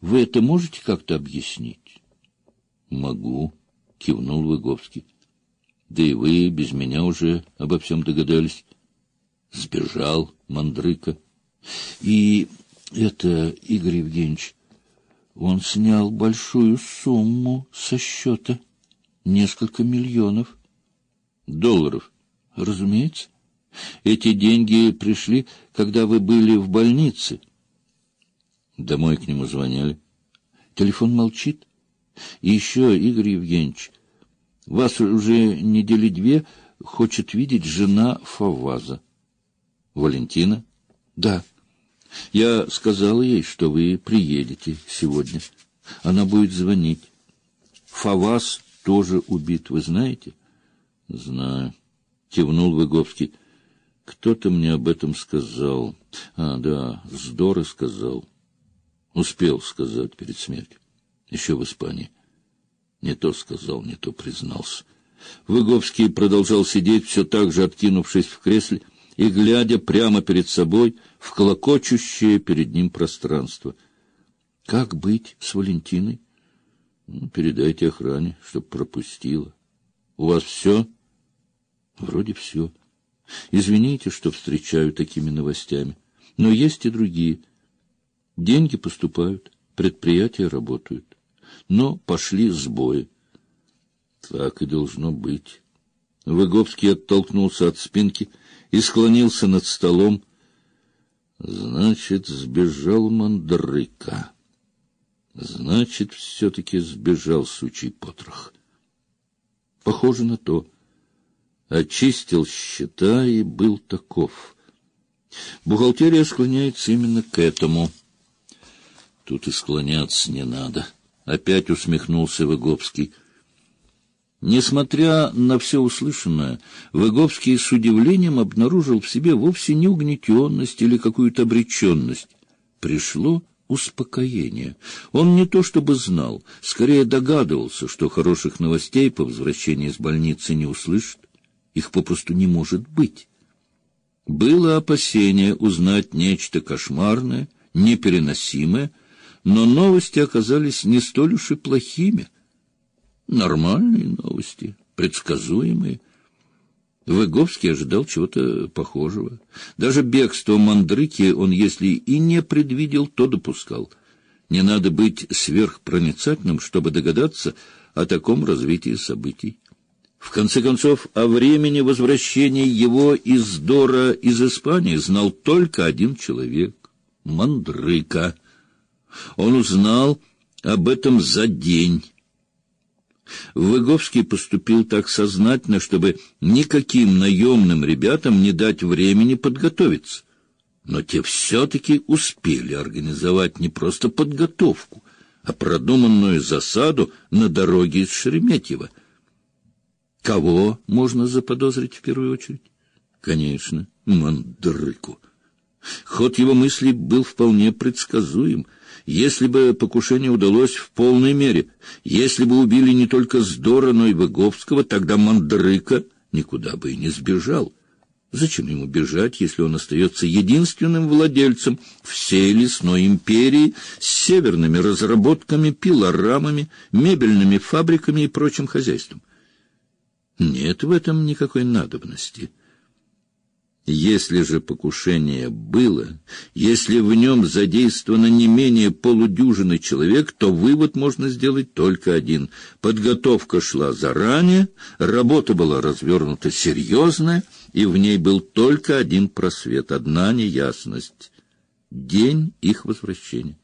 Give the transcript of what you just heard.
Вы это можете как-то объяснить? Могу, кивнул Выговский. Да и вы без меня уже обо всем догадались. Сбежал Мандрыка. И это, Игорь Евгеньевич, он снял большую сумму со счета. Несколько миллионов. Долларов, разумеется. Эти деньги пришли, когда вы были в больнице. Домой к нему звонили. Телефон молчит. И еще, Игорь Евгеньевич, вас уже недели 2 хочет видеть жена Фаваза. Валентина? Да. Я сказал ей, что вы приедете сегодня. Она будет звонить. Фаваз тоже убит, вы знаете? Знаю. Кивнул Выговский. Кто-то мне об этом сказал. Да, Здорово сказал. Успел сказать перед смертью. Еще в Испании. Не то сказал, не то признался. Выговский продолжал сидеть, все так же откинувшись в кресле и глядя прямо перед собой в клокочущее перед ним пространство. Как быть с Валентиной? Передайте охране, чтоб пропустила. У вас все? Вроде все. Извините, что встречаю такими новостями, но есть и другие. Деньги поступают, предприятия работают, но пошли сбои. Так и должно быть. Выговский оттолкнулся от спинки и склонился над столом. Значит, сбежал Мандрыка. Значит, все-таки сбежал сучий потрох. Похоже на то. Очистил счета и был таков. Бухгалтерия склоняется именно к этому. Тут и склоняться не надо. Опять усмехнулся Выговский. Несмотря на все услышанное, Выговский с удивлением обнаружил в себе вовсе не угнетенность или какую-то обреченность. Пришло успокоение. Он не то чтобы знал, скорее догадывался, что хороших новостей по возвращении из больницы не услышит. Их попросту не может быть. Было опасение узнать нечто кошмарное, непереносимое, но новости оказались не столь уж и плохими. Нормальные новости, предсказуемые. Выговский ожидал чего-то похожего. Даже бегство Мандрыки он, если и не предвидел, то допускал. Не надо быть сверхпроницательным, чтобы догадаться о таком развитии событий. В конце концов, о времени возвращения его из Дора из Испании знал только один человек — Мандрыка. Он узнал об этом за день. Выговский поступил так сознательно, чтобы никаким наемным ребятам не дать времени подготовиться. Но те все-таки успели организовать не просто подготовку, а продуманную засаду на дороге из Шереметьево. Кого можно заподозрить в первую очередь? Конечно, Мандрыку. Ход его мыслей был вполне предсказуем. Если бы покушение удалось в полной мере, если бы убили не только Здора, но и Выговского, тогда Мандрыка никуда бы и не сбежал. Зачем ему бежать, если он остается единственным владельцем всей лесной империи с северными разработками, пилорамами, мебельными фабриками и прочим хозяйством? Нет в этом никакой надобности. Если же покушение было, если в нем задействовано не менее полудюжины человек, то вывод можно сделать только один. Подготовка шла заранее, работа была развернута серьезная, и в ней был только один просвет, одна неясность — день их возвращения.